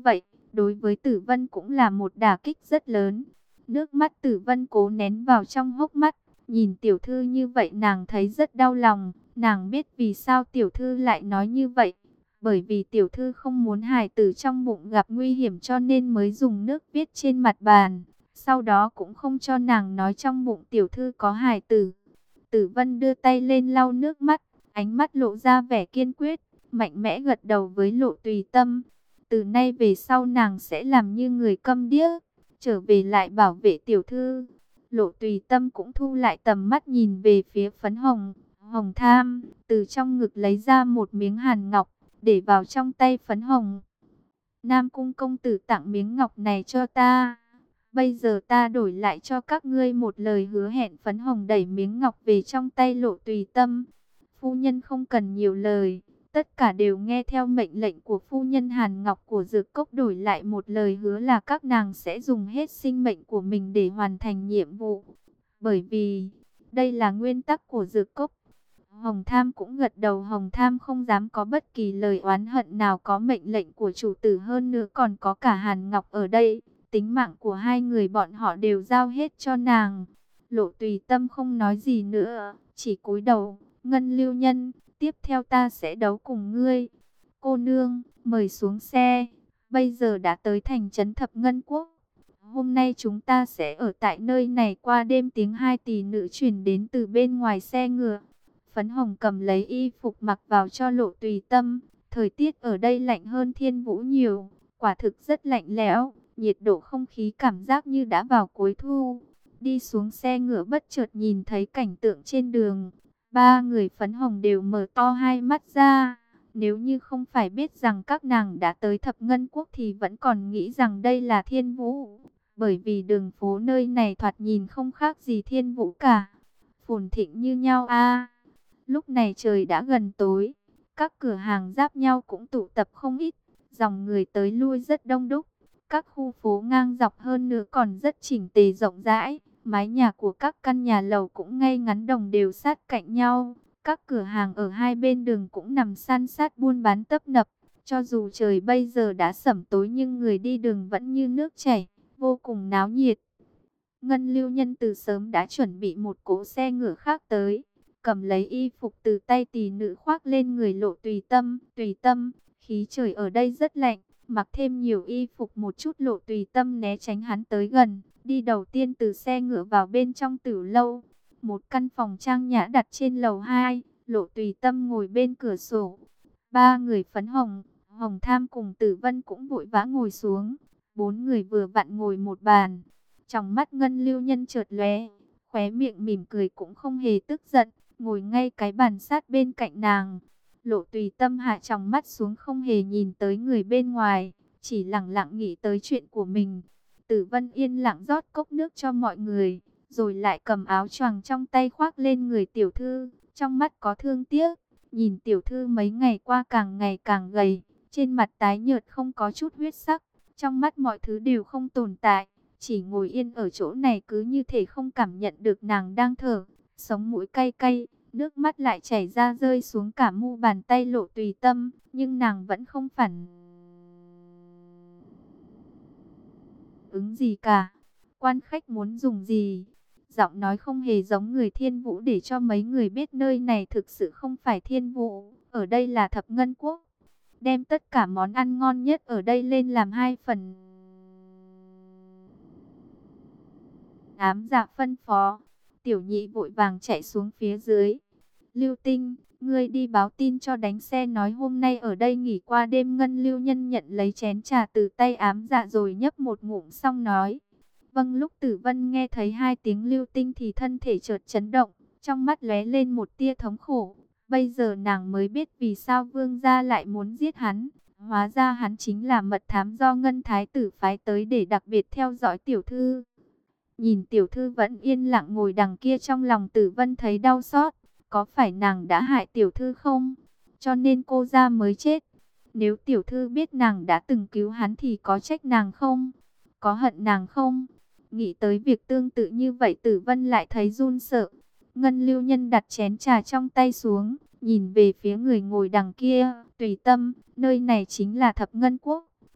đối với Tử Vân cũng là một đả kích rất lớn. Nước mắt Tử Vân cố nén vào trong hốc mắt, nhìn tiểu thư như vậy nàng thấy rất đau lòng. Nàng biết vì sao tiểu thư lại nói như vậy, bởi vì tiểu thư không muốn hài tử trong bụng gặp nguy hiểm cho nên mới dùng nước viết trên mặt bàn. Sau đó cũng không cho nàng nói trong bụng tiểu thư có hài tử. Tử Vân đưa tay lên lau nước mắt, ánh mắt lộ ra vẻ kiên quyết, mạnh mẽ gật đầu với Lộ Tùy Tâm. Từ nay về sau nàng sẽ làm như người câm điếc, trở về lại bảo vệ tiểu thư. Lộ Tùy Tâm cũng thu lại tầm mắt nhìn về phía Phấn Hồng. Hồng Tham từ trong ngực lấy ra một miếng hàn ngọc, để vào trong tay Phấn Hồng. Nam Cung công tử tặng miếng ngọc này cho ta. Bây giờ ta đổi lại cho các ngươi một lời hứa hẹn. Phấn Hồng đẩy miếng ngọc về trong tay Lộ Tùy Tâm. Phu nhân không cần nhiều lời, tất cả đều nghe theo mệnh lệnh của phu nhân. Hàn ngọc của Dược Cốc đổi lại một lời hứa là các nàng sẽ dùng hết sinh mệnh của mình để hoàn thành nhiệm vụ. Bởi vì đây là nguyên tắc của Dược Cốc. Hồng Tham cũng gật đầu. Hồng Tham không dám có bất kỳ lời oán hận nào, có mệnh lệnh của chủ tử, hơn nữa còn có cả Hàn Ngọc ở đây. Tính mạng của hai người bọn họ đều giao hết cho nàng. Lộ Tùy Tâm không nói gì nữa, chỉ cúi đầu. Ngân Lưu Nhân, tiếp theo ta sẽ đấu cùng ngươi. Cô nương, mời xuống xe. Bây giờ đã tới thành trấn Thập Ngân Quốc. Hôm nay chúng ta sẽ ở tại nơi này qua đêm. Tiếng hai tỷ nữ truyền đến từ bên ngoài xe ngựa. Phấn Hồng cầm lấy y phục mặc vào cho Lộ Tùy Tâm. Thời tiết ở đây lạnh hơn Thiên Vũ nhiều, quả thực rất lạnh lẽo, nhiệt độ không khí cảm giác như đã vào cuối thu. Đi xuống xe ngựa bất chợt nhìn thấy cảnh tượng trên đường. Ba người Phấn Hồng đều mở to hai mắt ra. Nếu như không phải biết rằng các nàng đã tới Thập Ngân Quốc thì vẫn còn nghĩ rằng đây là Thiên Vũ. Bởi vì đường phố nơi này thoạt nhìn không khác gì Thiên Vũ cả, phồn thịnh như nhau a. Lúc này trời đã gần tối, các cửa hàng giáp nhau cũng tụ tập không ít, dòng người tới lui rất đông đúc. Các khu phố ngang dọc hơn nữa còn rất chỉnh tề rộng rãi, mái nhà của các căn nhà lầu cũng ngay ngắn đồng đều sát cạnh nhau. Các cửa hàng ở hai bên đường cũng nằm san sát buôn bán tấp nập. Cho dù trời bây giờ đã sẩm tối nhưng người đi đường vẫn như nước chảy, vô cùng náo nhiệt. Ngân Lưu Nhân từ sớm đã chuẩn bị một cỗ xe ngựa khác tới, cầm lấy y phục từ tay tỷ nữ khoác lên người Lộ Tùy Tâm. Tùy Tâm, khí trời ở đây rất lạnh, mặc thêm nhiều y phục một chút. Lộ Tùy Tâm né tránh hắn tới gần, đi đầu tiên từ xe ngựa vào bên trong tử lâu. Một căn phòng trang nhã đặt trên lầu hai, Lộ Tùy Tâm ngồi bên cửa sổ. Ba người Phấn Hồng, Hồng Tham cùng Tử Vân cũng vội vã ngồi xuống. Bốn người vừa vặn ngồi một bàn. Trong mắt Ngân Lưu Nhân chợt lóe, khóe miệng mỉm cười cũng không hề tức giận, ngồi ngay cái bàn sát bên cạnh nàng. Lộ Tùy Tâm hạ trong mắt xuống, không hề nhìn tới người bên ngoài, chỉ lặng lặng nghĩ tới chuyện của mình. Tử Vân yên lặng rót cốc nước cho mọi người, rồi lại cầm áo choàng trong tay khoác lên người tiểu thư, trong mắt có thương tiếc. Nhìn tiểu thư mấy ngày qua càng ngày càng gầy, trên mặt tái nhợt không có chút huyết sắc, trong mắt mọi thứ đều không tồn tại, chỉ ngồi yên ở chỗ này cứ như thể không cảm nhận được nàng đang thở. Sống mũi cay cay, nước mắt lại chảy ra rơi xuống cả mu bàn tay Lộ Tùy Tâm, nhưng nàng vẫn không phản ứng gì cả. Quan khách muốn dùng gì? Giọng nói không hề giống người Thiên Vũ, để cho mấy người biết nơi này thực sự không phải Thiên Vũ, ở đây là Thập Ngân Quốc. Đem tất cả món ăn ngon nhất ở đây lên làm hai phần. Ám Dạ phân phó. Tiểu Nhị vội vàng chạy xuống phía dưới. Lưu Tinh, ngươi đi báo tin cho đánh xe nói hôm nay ở đây nghỉ qua đêm. Ngân Lưu Nhân nhận lấy chén trà từ tay Ám Dạ rồi nhấp một ngụm xong nói. Vâng. Lúc Tử Vân nghe thấy hai tiếng Lưu Tinh thì thân thể chợt chấn động, trong mắt lóe lên một tia thống khổ. Bây giờ nàng mới biết vì sao Vương gia lại muốn giết hắn. Hóa ra hắn chính là mật thám do Ngân Thái tử phái tới để đặc biệt theo dõi tiểu thư. Nhìn tiểu thư vẫn yên lặng ngồi đằng kia, trong lòng Tử Vân thấy đau xót. Có phải nàng đã hại tiểu thư không? Cho nên cô ra mới chết. Nếu tiểu thư biết nàng đã từng cứu hắn thì có trách nàng không? Có hận nàng không? Nghĩ tới việc tương tự như vậy, Tử Vân lại thấy run sợ. Ngân Lưu Nhân đặt chén trà trong tay xuống, nhìn về phía người ngồi đằng kia. Tùy Tâm, nơi này chính là Thập Ngân Quốc.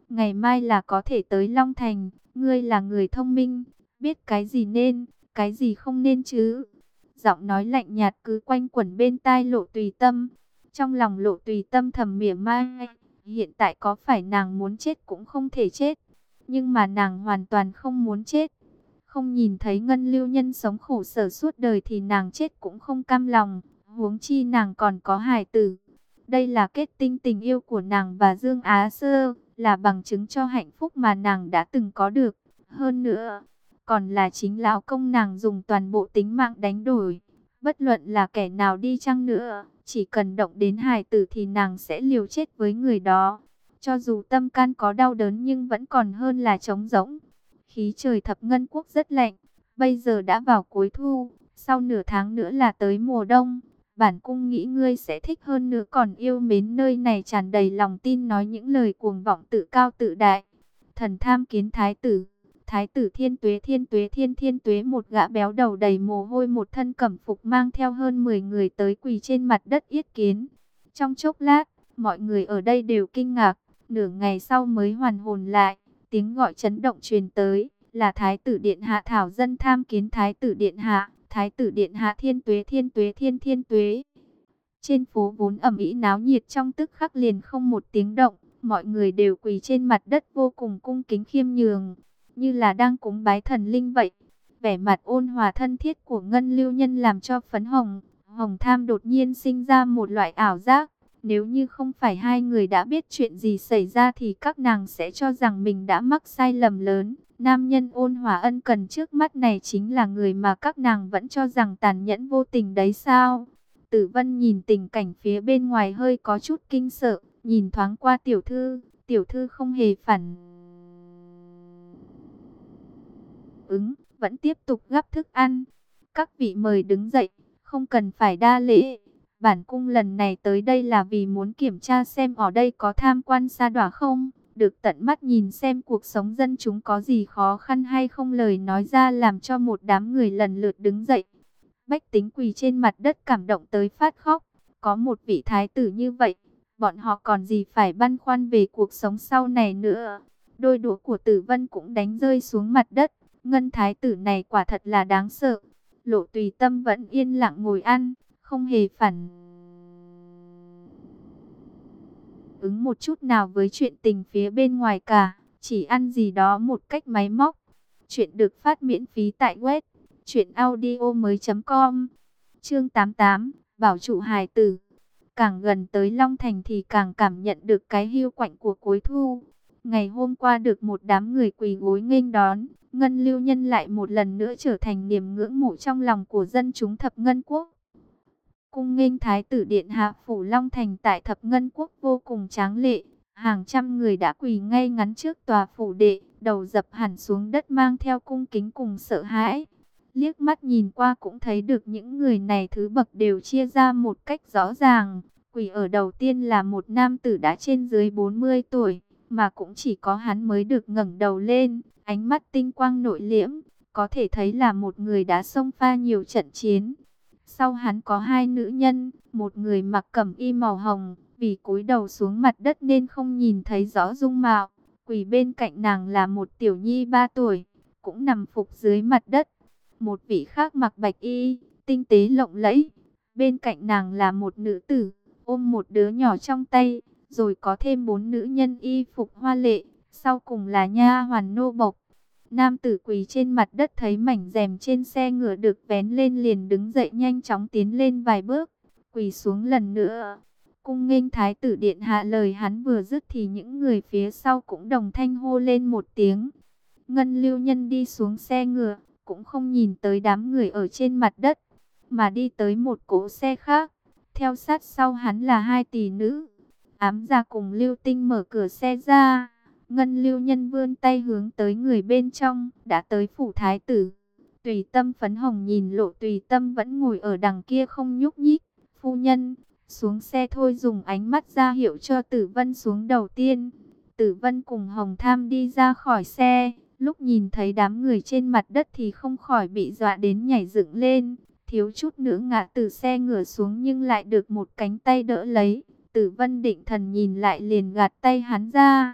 ngày mai là có thể tới Long Thành. Ngươi là người thông minh, biết cái gì nên, cái gì không nên chứ. Giọng nói lạnh nhạt cứ quanh quẩn bên tai Lộ Tùy Tâm. Trong lòng Lộ Tùy Tâm thầm mỉa mai, hiện tại có phải nàng muốn chết cũng không thể chết, nhưng mà nàng hoàn toàn không muốn chết. Không nhìn thấy Ngân Lưu Nhân sống khổ sở suốt đời thì nàng chết cũng không cam lòng, huống chi nàng còn có hài tử. Đây là kết tinh tình yêu của nàng và Dương Á Sơ, là bằng chứng cho hạnh phúc mà nàng đã từng có được. Hơn nữa, còn là chính lão công nàng dùng toàn bộ tính mạng đánh đổi. Bất luận là kẻ nào đi chăng nữa, chỉ cần động đến hài tử thì nàng sẽ liều chết với người đó. Cho dù tâm can có đau đớn nhưng vẫn còn hơn là trống rỗng. Khí trời thập ngân quốc rất lạnh, bây giờ đã vào cuối thu, sau nửa tháng nữa là tới mùa đông. Bản cung nghĩ ngươi sẽ thích hơn nữa, còn yêu mến nơi này, tràn đầy lòng tin nói những lời cuồng vọng tự cao tự đại. Thần tham kiến thái tử. Thái tử Thiên Tuế Thiên Tuế Thiên Thiên Tuế, một gã béo đầu đầy mồ hôi, một thân cẩm phục, mang theo hơn mười người tới quỳ trên mặt đất yết kiến. Trong chốc lát, mọi người ở đây đều kinh ngạc, nửa ngày sau mới hoàn hồn lại. Tiếng gọi chấn động truyền tới, là Thái tử Điện Hạ Thảo dân tham kiến Thái tử Điện Hạ. Thái tử Điện Hạ Thiên Tuế Thiên Tuế Thiên Thiên Tuế. Trên phố vốn ầm ĩ náo nhiệt, trong tức khắc liền không một tiếng động. Mọi người đều quỳ trên mặt đất vô cùng cung kính khiêm nhường, như là đang cúng bái thần linh vậy. Vẻ mặt ôn hòa thân thiết của Ngân Lưu Nhân làm cho Phấn Hồng, Hồng Tham đột nhiên sinh ra một loại ảo giác. Nếu như không phải hai người đã biết chuyện gì xảy ra thì các nàng sẽ cho rằng mình đã mắc sai lầm lớn. Nam nhân ôn hòa ân cần trước mắt này chính là người mà các nàng vẫn cho rằng tàn nhẫn vô tình đấy sao? Tử Vân nhìn tình cảnh phía bên ngoài hơi có chút kinh sợ, nhìn thoáng qua tiểu thư, tiểu thư không hề phản ứng, vẫn tiếp tục gắp thức ăn. Các vị mời đứng dậy, không cần phải đa lễ. Bản cung lần này tới đây là vì muốn kiểm tra xem ở đây có tham quan sa đọa không, được tận mắt nhìn xem cuộc sống dân chúng có gì khó khăn hay không. Lời nói ra làm cho một đám người lần lượt đứng dậy. Bách tính quỳ trên mặt đất cảm động tới phát khóc. Có một vị thái tử như vậy, bọn họ còn gì phải băn khoăn về cuộc sống sau này nữa. Đôi đũa của Tử Vân cũng đánh rơi xuống mặt đất. Ngân thái tử này quả thật là đáng sợ. Lộ Tùy Tâm vẫn yên lặng ngồi ăn, không hề phản ứng một chút nào với chuyện tình phía bên ngoài cả, chỉ ăn gì đó một cách máy móc. Chuyện được phát miễn phí tại web truyện audio mới chấm com. Chương tám mươi tám, bảo trụ hài tử. Càng gần tới Long Thành thì càng cảm nhận được cái hiu quạnh của cuối thu. Ngày hôm qua được một đám người quỳ gối nghênh đón, Ngân Lưu Nhân lại một lần nữa trở thành niềm ngưỡng mộ trong lòng của dân chúng thập ngân quốc. Cung nghênh Thái tử Điện Hạ phủ Long Thành tại thập ngân quốc vô cùng tráng lệ. Hàng trăm người đã quỳ ngay ngắn trước tòa phủ đệ, đầu dập hẳn xuống đất mang theo cung kính cùng sợ hãi. Liếc mắt nhìn qua cũng thấy được những người này thứ bậc đều chia ra một cách rõ ràng. Quỳ ở đầu tiên là một nam tử đã trên dưới bốn mươi tuổi, mà cũng chỉ có hắn mới được ngẩng đầu lên, ánh mắt tinh quang nội liễm, có thể thấy là một người đã xông pha nhiều trận chiến. Sau hắn có hai nữ nhân, một người mặc cẩm y màu hồng, vì cúi đầu xuống mặt đất nên không nhìn thấy rõ dung mạo. Quỳ bên cạnh nàng là một tiểu nhi ba tuổi, cũng nằm phục dưới mặt đất. Một vị khác mặc bạch y, tinh tế lộng lẫy. Bên cạnh nàng là một nữ tử, ôm một đứa nhỏ trong tay. Rồi có thêm bốn nữ nhân y phục hoa lệ, sau cùng là nha hoàn nô bộc. Nam tử quỳ trên mặt đất thấy mảnh rèm trên xe ngựa được vén lên liền đứng dậy nhanh chóng tiến lên vài bước, quỳ xuống lần nữa. Cung nghênh Thái tử Điện Hạ, lời hắn vừa dứt thì những người phía sau cũng đồng thanh hô lên một tiếng. Ngân Lưu Nhân đi xuống xe ngựa, cũng không nhìn tới đám người ở trên mặt đất, mà đi tới một cỗ xe khác. Theo sát sau hắn là hai tỷ nữ. Ám gia cùng Lưu Tinh mở cửa xe ra. Ngân Lưu Nhân vươn tay hướng tới người bên trong, đã tới phủ thái tử. Tùy Tâm Phấn Hồng nhìn Lộ Tùy Tâm vẫn ngồi ở đằng kia không nhúc nhích. Phu nhân, xuống xe thôi, dùng ánh mắt ra hiệu cho Tử Vân xuống đầu tiên. Tử Vân cùng Hồng Tham đi ra khỏi xe, lúc nhìn thấy đám người trên mặt đất thì không khỏi bị dọa đến nhảy dựng lên. Thiếu chút nữa ngã từ xe ngửa xuống nhưng lại được một cánh tay đỡ lấy. Tử Vân định thần nhìn lại liền gạt tay hắn ra.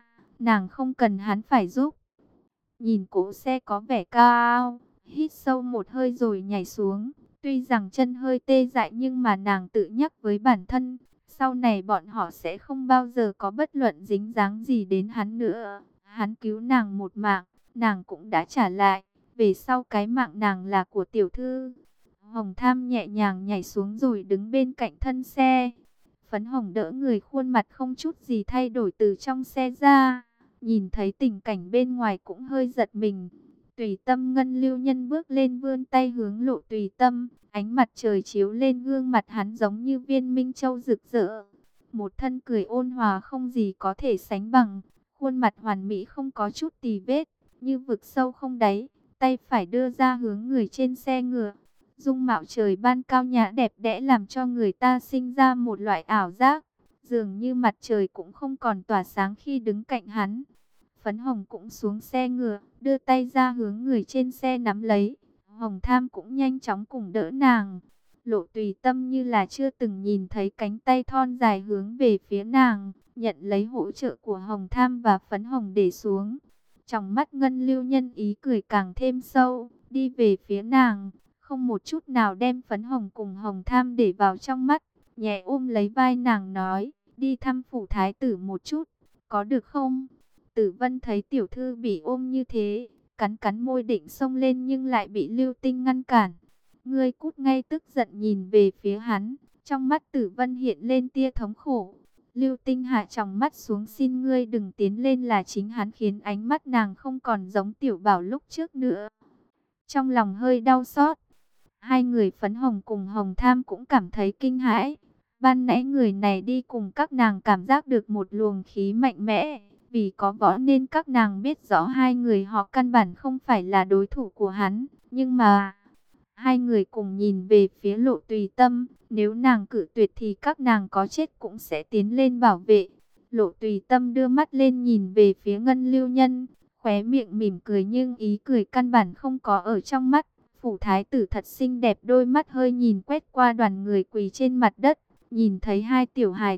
nàng không cần hắn phải giúp. Nhìn cỗ xe có vẻ cao, hít sâu một hơi rồi nhảy xuống. Tuy rằng chân hơi tê dại nhưng mà nàng tự nhắc với bản thân, sau này bọn họ sẽ không bao giờ có bất luận dính dáng gì đến hắn nữa. Hắn cứu nàng một mạng, nàng cũng đã trả lại. Về sau cái mạng nàng là của tiểu thư. Hồng Tham nhẹ nhàng nhảy xuống rồi đứng bên cạnh thân xe. Phấn Hồng đỡ người, khuôn mặt không chút gì thay đổi từ trong xe ra. Nhìn thấy tình cảnh bên ngoài cũng hơi giật mình. Tùy Tâm Ngân Lưu Nhân bước lên vươn tay hướng Lộ Tùy Tâm. Ánh mặt trời chiếu lên gương mặt hắn giống như viên minh châu rực rỡ. Một thân cười ôn hòa không gì có thể sánh bằng. Khuôn mặt hoàn mỹ không có chút tì vết, như vực sâu không đáy. Tay phải đưa ra hướng người trên xe ngựa. Dung mạo trời ban cao nhã đẹp đẽ làm cho người ta sinh ra một loại ảo giác. Dường như mặt trời cũng không còn tỏa sáng khi đứng cạnh hắn. Phấn Hồng cũng xuống xe ngựa, đưa tay ra hướng người trên xe nắm lấy. Hồng Tham cũng nhanh chóng cùng đỡ nàng. Lộ Tùy Tâm như là chưa từng nhìn thấy cánh tay thon dài hướng về phía nàng, nhận lấy hỗ trợ của Hồng Tham và Phấn Hồng để xuống. Trong mắt Ngân Lưu Nhân ý cười càng thêm sâu, đi về phía nàng, không một chút nào đem Phấn Hồng cùng Hồng Tham để vào trong mắt, nhẹ ôm lấy vai nàng nói, đi thăm phủ thái tử một chút, có được không? Tử Vân thấy tiểu thư bị ôm như thế, cắn cắn môi định xông lên nhưng lại bị Lưu Tinh ngăn cản. Ngươi cút ngay, tức giận nhìn về phía hắn, trong mắt Tử Vân hiện lên tia thống khổ. Lưu Tinh hạ tròng mắt xuống, xin ngươi đừng tiến lên, là chính hắn khiến ánh mắt nàng không còn giống tiểu bảo lúc trước nữa. Trong lòng hơi đau xót, hai người Phấn Hồng cùng Hồng Tham cũng cảm thấy kinh hãi. Ban nãy người này đi cùng các nàng cảm giác được một luồng khí mạnh mẽ. Vì có võ nên các nàng biết rõ hai người họ căn bản không phải là đối thủ của hắn. Nhưng mà hai người cùng nhìn về phía Lộ Tùy Tâm. Nếu nàng cự tuyệt thì các nàng có chết cũng sẽ tiến lên bảo vệ. Lộ Tùy Tâm đưa mắt lên nhìn về phía Ngân Lưu Nhân, khóe miệng mỉm cười nhưng ý cười căn bản không có ở trong mắt. Phủ thái tử thật xinh đẹp, đôi mắt hơi nhìn quét qua đoàn người quỳ trên mặt đất. Nhìn thấy hai tiểu hài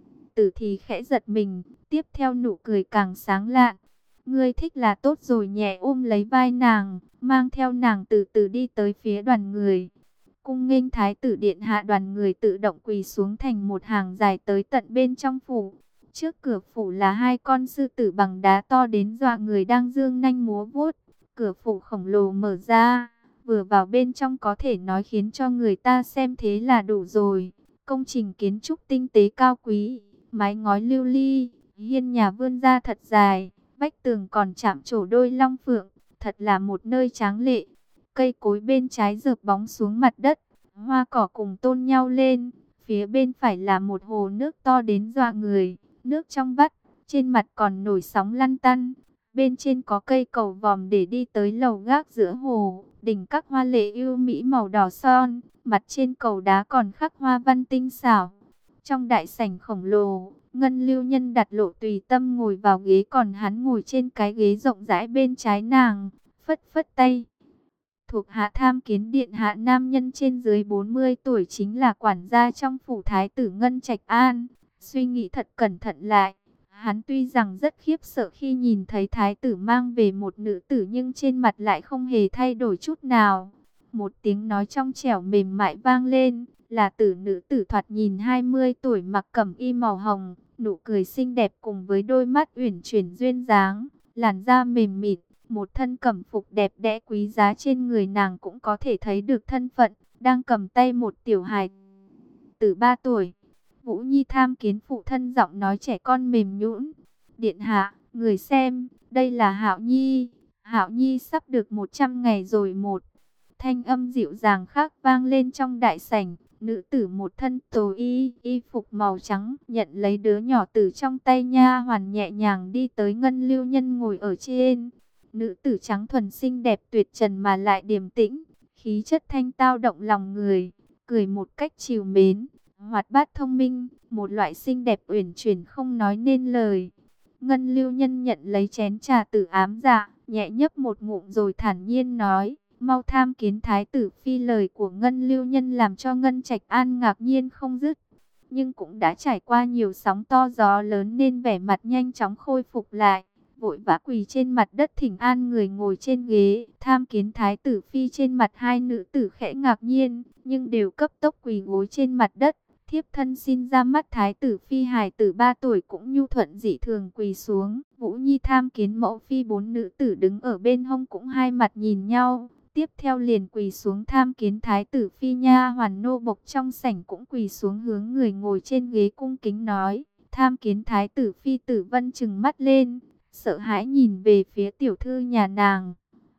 tử thì khẽ giật mình, tiếp theo nụ cười càng sáng lạn. Ngươi thích là tốt rồi, nhẹ ôm lấy vai nàng, mang theo nàng từ từ đi tới phía đoàn người. Cung nghênh thái tử điện hạ, đoàn người tự động quỳ xuống thành một hàng dài tới tận bên trong phủ. Trước cửa phủ là hai con sư tử bằng đá to đến dọa người đang giương nanh múa vuốt. Cửa phủ khổng lồ mở ra, vừa vào bên trong có thể nói khiến cho người ta xem thế là đủ rồi. Công trình kiến trúc tinh tế cao quý, mái ngói lưu ly, hiên nhà vươn ra thật dài, vách tường còn chạm trổ đôi long phượng, thật là một nơi tráng lệ. Cây cối bên trái rợp bóng xuống mặt đất, hoa cỏ cùng tôn nhau lên. Phía bên phải là một hồ nước to đến dọa người, nước trong vắt, trên mặt còn nổi sóng lăn tăn. Bên trên có cây cầu vòm để đi tới lầu gác giữa hồ, đỉnh các hoa lệ yêu mỹ màu đỏ son, mặt trên cầu đá còn khắc hoa văn tinh xảo. Trong đại sảnh khổng lồ, Ngân Lưu Nhân đặt Lộ Tùy Tâm ngồi vào ghế, còn hắn ngồi trên cái ghế rộng rãi bên trái nàng, phất phất tay. Thuộc hạ tham kiến điện hạ. Nam nhân trên dưới bốn mươi tuổi, chính là quản gia trong phủ thái tử Ngân Trạch An. Suy nghĩ thật cẩn thận lại, hắn tuy rằng rất khiếp sợ khi nhìn thấy thái tử mang về một nữ tử, nhưng trên mặt lại không hề thay đổi chút nào. Một tiếng nói trong trẻo mềm mại vang lên, là tử nữ tử thoạt nhìn hai mươi tuổi, mặc cẩm y màu hồng, nụ cười xinh đẹp cùng với đôi mắt uyển chuyển duyên dáng, làn da mềm mịn, một thân cẩm phục đẹp đẽ quý giá, trên người nàng cũng có thể thấy được thân phận, đang cầm tay một tiểu hài tử ba tuổi. Vũ Nhi tham kiến phụ thân, giọng nói trẻ con mềm nhũn. Điện hạ, người xem, đây là Hạo Nhi. Hạo Nhi sắp được một trăm ngày rồi. Một thanh âm dịu dàng khác vang lên trong đại sảnh. Nữ tử một thân tố y, y phục màu trắng, nhận lấy đứa nhỏ từ trong tay nha hoàn, nhẹ nhàng đi tới Ngân Lưu Nhân ngồi ở trên. Nữ tử trắng thuần xinh đẹp tuyệt trần mà lại điềm tĩnh, khí chất thanh tao động lòng người, cười một cách trìu mến, hoạt bát thông minh, một loại xinh đẹp uyển chuyển không nói nên lời. Ngân Lưu Nhân nhận lấy chén trà từ ám dạ, nhẹ nhấp một ngụm rồi thản nhiên nói, mau tham kiến thái tử phi. Lời của Ngân Lưu Nhân làm cho Ngân Trạch An ngạc nhiên không dứt, nhưng cũng đã trải qua nhiều sóng to gió lớn nên vẻ mặt nhanh chóng khôi phục lại. vội vã quỳ trên mặt đất thỉnh an người ngồi trên ghế. Tham Kiến Thái tử phi, trên mặt hai nữ tử khẽ ngạc nhiên, nhưng đều cấp tốc quỳ gối trên mặt đất. Thiếp thân xin ra mắt Thái tử phi. Hài tử ba tuổi cũng nhu thuận dị thường quỳ xuống. Vũ Nhi tham kiến mẫu phi. Bốn nữ tử đứng ở bên hông cũng hai mặt nhìn nhau, tiếp theo liền quỳ xuống tham kiến Thái tử phi. Nha hoàn nô bộc trong sảnh cũng quỳ xuống hướng người ngồi trên ghế cung kính nói: tham kiến Thái tử phi. Tử Vân trừng mắt lên, sợ hãi nhìn về phía tiểu thư nhà nàng.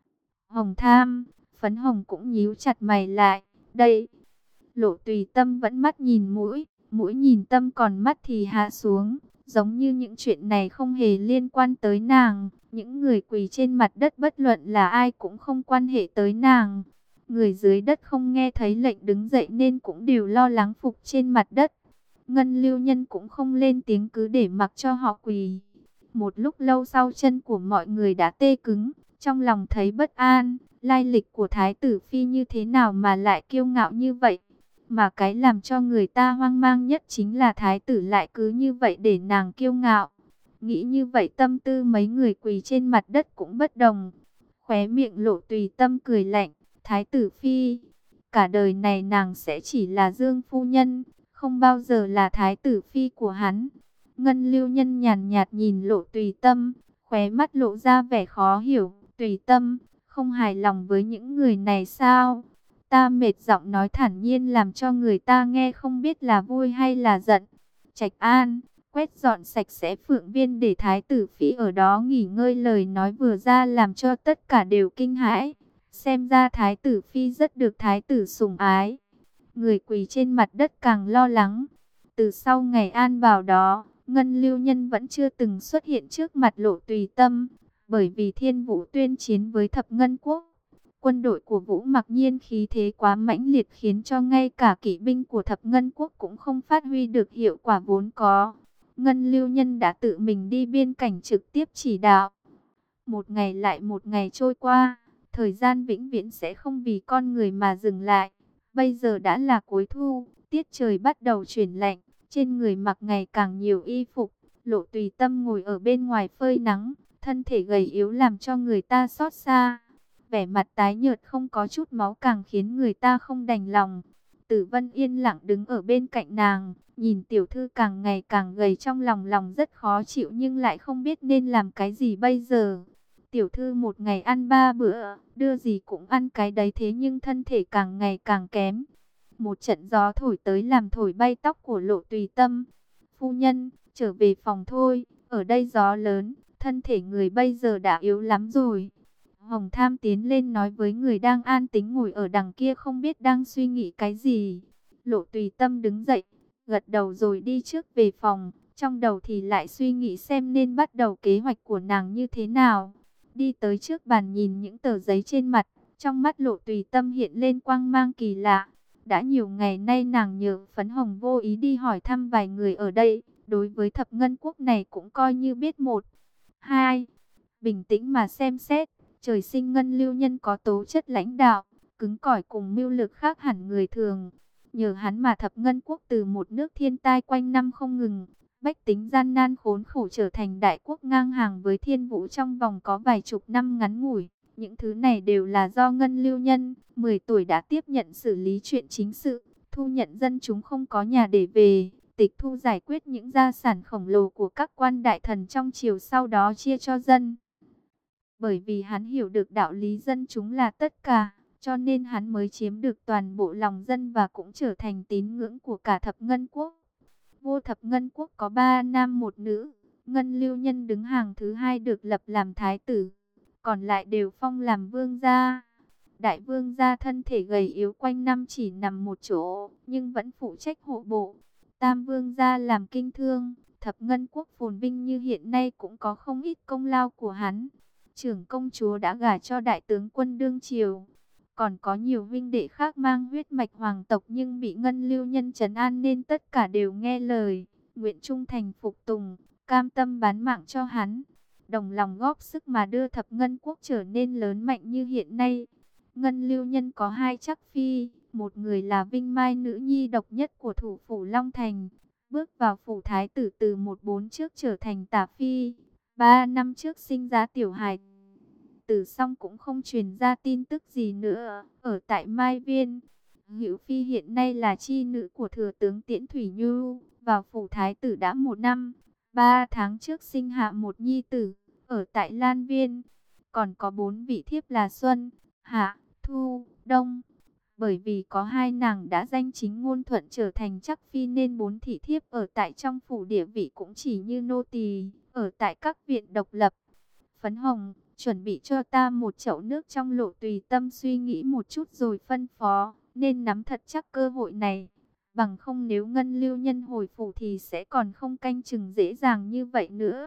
Hồng Tham, Phấn Hồng cũng nhíu chặt mày lại. Đây, Lộ Tùy Tâm vẫn mắt nhìn mũi, mũi nhìn tâm, còn mắt thì hạ xuống, giống như những chuyện này không hề liên quan tới nàng. Những người quỳ trên mặt đất bất luận là ai cũng không quan hệ tới nàng. Người dưới đất không nghe thấy lệnh đứng dậy nên cũng đều lo lắng phục trên mặt đất. Ngân Lưu Nhân cũng không lên tiếng, cứ để mặc cho họ quỳ. Một lúc lâu sau, chân của mọi người đã tê cứng, trong lòng thấy bất an. Lai lịch của Thái tử phi như thế nào mà lại kiêu ngạo như vậy? Mà cái làm cho người ta hoang mang nhất chính là Thái tử lại cứ như vậy để nàng kiêu ngạo. Nghĩ như vậy, tâm tư mấy người quỳ trên mặt đất cũng bất đồng. Khóe miệng Lộ Tùy Tâm cười lạnh: Thái tử phi, cả đời này nàng sẽ chỉ là Dương phu nhân, không bao giờ là Thái tử phi của hắn. Ngân Lưu Nhân nhàn nhạt nhìn Lộ Tùy Tâm, khóe mắt lộ ra vẻ khó hiểu. Tùy Tâm, không hài lòng với những người này sao? Ta mệt. Giọng nói thản nhiên làm cho người ta nghe không biết là vui hay là giận. Trạch An, quét dọn sạch sẽ phượng viên để Thái tử phi ở đó nghỉ ngơi. Lời nói vừa ra làm cho tất cả đều kinh hãi. Xem ra Thái tử phi rất được Thái tử sủng ái. Người quỳ trên mặt đất càng lo lắng. Từ sau ngày an vào đó, Ngân Lưu Nhân vẫn chưa từng xuất hiện trước mặt Lộ Tùy Tâm. Bởi vì Thiên Vũ tuyên chiến với Thập Ngân Quốc, quân đội của Vũ Mặc Nhiên khí thế quá mãnh liệt, khiến cho ngay cả kỵ binh của Thập Ngân Quốc cũng không phát huy được hiệu quả vốn có. Ngân Lưu Nhân đã tự mình đi biên cảnh trực tiếp chỉ đạo. Một ngày lại một ngày trôi qua, thời gian vĩnh viễn sẽ không vì con người mà dừng lại. Bây giờ đã là cuối thu, tiết trời bắt đầu chuyển lạnh, trên người mặc ngày càng nhiều y phục. Lộ Tùy Tâm ngồi ở bên ngoài phơi nắng, thân thể gầy yếu làm cho người ta xót xa. Vẻ mặt tái nhợt không có chút máu càng khiến người ta không đành lòng. Tử Vân yên lặng đứng ở bên cạnh nàng, nhìn tiểu thư càng ngày càng gầy, trong lòng lòng rất khó chịu nhưng lại không biết nên làm cái gì bây giờ. Tiểu thư một ngày ăn ba bữa, đưa gì cũng ăn cái đấy, thế nhưng thân thể càng ngày càng kém. Một trận gió thổi tới làm thổi bay tóc của Lộ Tùy Tâm. Phu nhân, trở về phòng thôi, ở đây gió lớn, thân thể người bây giờ đã yếu lắm rồi. Hồng Tham tiến lên nói với người đang an tĩnh ngồi ở đằng kia không biết đang suy nghĩ cái gì. Lộ Tùy Tâm đứng dậy, gật đầu rồi đi trước về phòng. Trong đầu thì lại suy nghĩ xem nên bắt đầu kế hoạch của nàng như thế nào. Đi tới trước bàn nhìn những tờ giấy trên mặt, trong mắt Lộ Tùy Tâm hiện lên quang mang kỳ lạ. Đã nhiều ngày nay nàng nhờ Phấn Hồng vô ý đi hỏi thăm vài người ở đây, đối với Thập Ngân Quốc này cũng coi như biết một, hai. Bình tĩnh mà xem xét, trời sinh Ngân Lưu Nhân có tố chất lãnh đạo, cứng cỏi cùng mưu lược khác hẳn người thường. Nhờ hắn mà Thập Ngân Quốc từ một nước thiên tai quanh năm không ngừng, bách tính gian nan khốn khổ trở thành đại quốc ngang hàng với Thiên Vũ trong vòng có vài chục năm ngắn ngủi. Những thứ này đều là do Ngân Lưu Nhân, mười tuổi đã tiếp nhận xử lý chuyện chính sự, thu nhận dân chúng không có nhà để về, tịch thu giải quyết những gia sản khổng lồ của các quan đại thần trong triều, sau đó chia cho dân. Bởi vì hắn hiểu được đạo lý dân chúng là tất cả, cho nên hắn mới chiếm được toàn bộ lòng dân và cũng trở thành tín ngưỡng của cả Thập Ngân Quốc. Vô Thập Ngân Quốc có ba nam một nữ, Ngân Lưu Nhân đứng hàng thứ hai được lập làm thái tử, còn lại đều phong làm vương gia. Đại vương gia thân thể gầy yếu quanh năm chỉ nằm một chỗ, nhưng vẫn phụ trách hộ bộ. Tam vương gia làm kinh thương, Thập Ngân Quốc phồn vinh như hiện nay cũng có không ít công lao của hắn. Trưởng công chúa đã gả cho đại tướng quân đương triều. Còn có nhiều huynh đệ khác mang huyết mạch hoàng tộc nhưng bị Ngân Lưu Nhân trấn an nên tất cả đều nghe lời, nguyện trung thành phục tùng, cam tâm bán mạng cho hắn, đồng lòng góp sức mà đưa Thập Ngân Quốc trở nên lớn mạnh như hiện nay. Ngân Lưu Nhân có hai chắc phi, một người là Vinh Mai, nữ nhi độc nhất của thủ phủ Long Thành, bước vào phủ thái tử từ một bốn trước trở thành tả phi. Ba năm trước sinh ra tiểu hài tử xong cũng không truyền ra tin tức gì nữa. Ở tại Mai Viên, Hữu Phi hiện nay là chi nữ của thừa tướng Tiễn Thủy Nhu, vào phủ thái tử đã một năm. Ba tháng trước sinh hạ một nhi tử, ở tại Lan Viên. Còn có bốn vị thiếp là Xuân, Hạ, Thu, Đông. Bởi vì có hai nàng đã danh chính ngôn thuận trở thành chắc phi nên bốn thị thiếp ở tại trong phủ địa vị cũng chỉ như nô tỳ, ở tại các viện độc lập. Phấn Hồng, chuẩn bị cho ta một chậu nước trong. Lộ Tùy Tâm suy nghĩ một chút rồi phân phó, nên nắm thật chắc cơ hội này. Bằng không nếu Ngân Lưu Nhân hồi phủ thì sẽ còn không canh chừng dễ dàng như vậy nữa.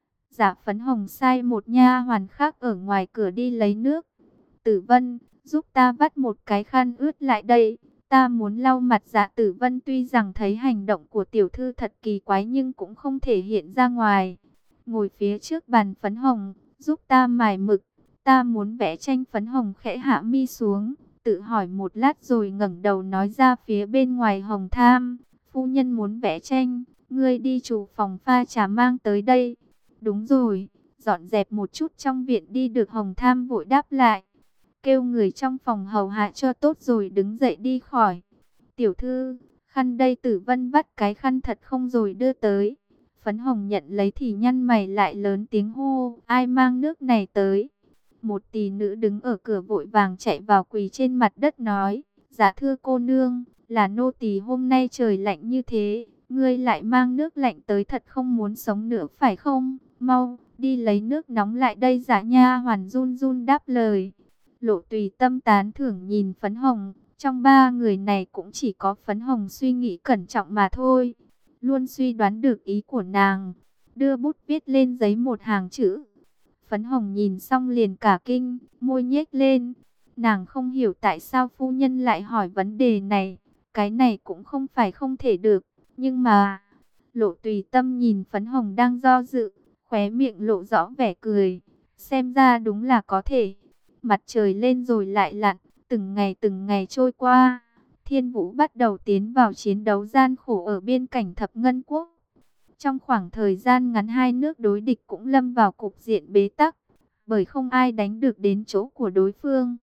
Dạ Phấn Hồng sai một nha hoàn khác ở ngoài cửa đi lấy nước. Tử Vân, giúp ta vắt một cái khăn ướt lại đây. Ta muốn lau mặt. Dạ Tử Vân tuy rằng thấy hành động của tiểu thư thật kỳ quái nhưng cũng không thể hiện ra ngoài. Ngồi phía trước bàn. Phấn Hồng, giúp ta mài mực. Ta muốn vẽ tranh. Phấn Hồng khẽ hạ mi xuống, tự hỏi một lát rồi ngẩng đầu nói ra phía bên ngoài. Hồng Tham, phu nhân muốn vẽ tranh, ngươi đi chủ phòng pha trà mang tới đây. Đúng rồi, dọn dẹp một chút trong viện đi. Được. Hồng Tham vội đáp lại, kêu người trong phòng hầu hạ cho tốt rồi đứng dậy đi khỏi. Tiểu thư, khăn đây. Tử Vân vắt cái khăn thật không rồi đưa tới. Phấn Hồng nhận lấy thì nhăn mày lại lớn tiếng hô, ai mang nước này tới? Một tỷ nữ đứng ở cửa vội vàng chạy vào quỳ trên mặt đất nói, dạ thưa cô nương, là nô tỳ hôm nay trời lạnh như thế, ngươi lại mang nước lạnh tới, thật không muốn sống nữa phải không? Mau, đi lấy nước nóng lại đây. Dạ nha hoàn run run đáp lời. Lộ Tùy Tâm tán thưởng nhìn Phấn Hồng, trong ba người này cũng chỉ có Phấn Hồng suy nghĩ cẩn trọng mà thôi. Luôn suy đoán được ý của nàng, đưa bút viết lên giấy một hàng chữ. Phấn Hồng nhìn xong liền cả kinh, môi nhếch lên. Nàng không hiểu tại sao phu nhân lại hỏi vấn đề này. Cái này cũng không phải không thể được, nhưng mà... Lộ Tùy Tâm nhìn Phấn Hồng đang do dự, khóe miệng lộ rõ vẻ cười. Xem ra đúng là có thể. Mặt trời lên rồi lại lặn, từng ngày từng ngày trôi qua. Thiên Vũ bắt đầu tiến vào chiến đấu gian khổ ở biên cảnh Thập Ngân Quốc. Trong khoảng thời gian ngắn hai nước đối địch cũng lâm vào cục diện bế tắc, bởi không ai đánh được đến chỗ của đối phương.